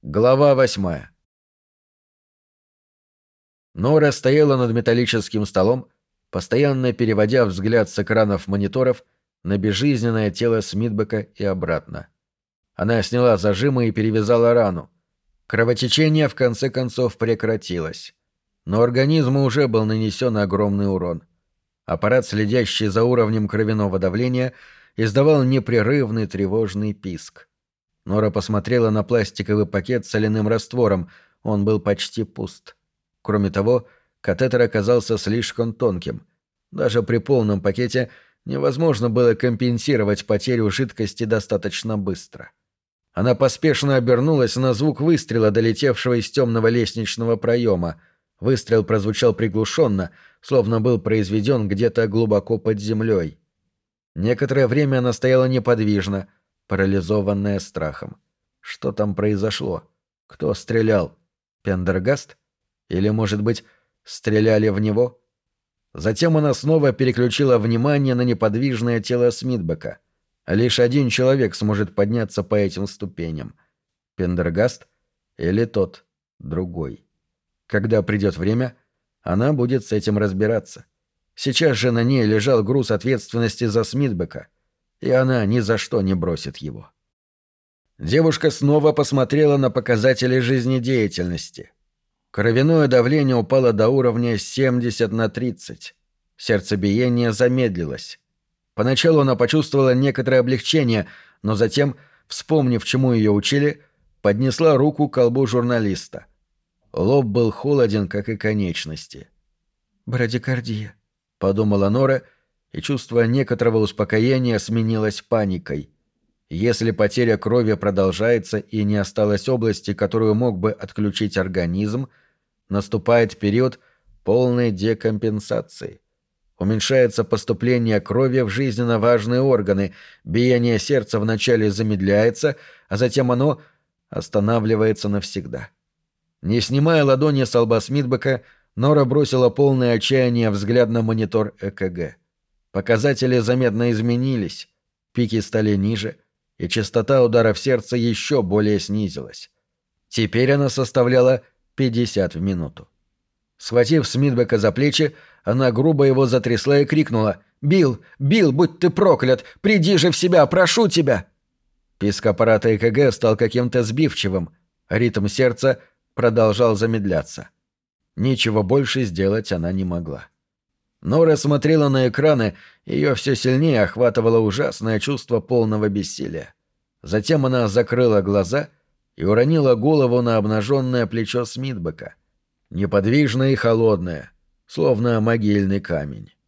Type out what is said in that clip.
Глава 8. Нора стояла над металлическим столом, постоянно переводя взгляд с экранов мониторов на безжизненное тело Смитбека и обратно. Она сняла зажимы и перевязала рану. Кровотечение в конце концов прекратилось. Но организму уже был нанесен огромный урон. Аппарат, следящий за уровнем кровяного давления, издавал непрерывный тревожный писк. Нора посмотрела на пластиковый пакет с соляным раствором. Он был почти пуст. Кроме того, катетер оказался слишком тонким. Даже при полном пакете невозможно было компенсировать потерю жидкости достаточно быстро. Она поспешно обернулась на звук выстрела, долетевшего из темного лестничного проема. Выстрел прозвучал приглушенно, словно был произведен где-то глубоко под землей. Некоторое время она стояла неподвижно, парализованная страхом. Что там произошло? Кто стрелял? Пендергаст? Или, может быть, стреляли в него? Затем она снова переключила внимание на неподвижное тело Смитбека. Лишь один человек сможет подняться по этим ступеням. Пендергаст или тот, другой. Когда придет время, она будет с этим разбираться. Сейчас же на ней лежал груз ответственности за Смитбека, и она ни за что не бросит его. Девушка снова посмотрела на показатели жизнедеятельности. Кровяное давление упало до уровня 70/30. Сердцебиение замедлилось. Поначалу она почувствовала некоторое облегчение, но затем, вспомнив, чему ее учили, поднесла руку к колбу журналиста. Лоб был холоден, как и конечности. «Брадикардия», — подумала Нора, и чувство некоторого успокоения сменилось паникой. Если потеря крови продолжается и не осталось области, которую мог бы отключить организм, наступает период полной декомпенсации. Уменьшается поступление крови в жизненно важные органы, биение сердца вначале замедляется, а затем оно останавливается навсегда. Не снимая ладони с лба Смитбека, Нора бросила полное отчаяние взгляд на монитор ЭКГ. Показатели заметно изменились, пики стали ниже, и частота ударов сердца еще более снизилась. Теперь она составляла 50 в минуту. Схватив Смитбека за плечи, она грубо его затрясла и крикнула: «Билл! Билл, будь ты проклят! Приди же в себя, прошу тебя!» Писк аппарата ЭКГ стал каким-то сбивчивым, ритм сердца продолжал замедляться. Ничего больше сделать она не могла. Нора смотрела на экраны, ее все сильнее охватывало ужасное чувство полного бессилия. Затем она закрыла глаза и уронила голову на обнаженное плечо Смитбека, неподвижное и холодное, словно могильный камень.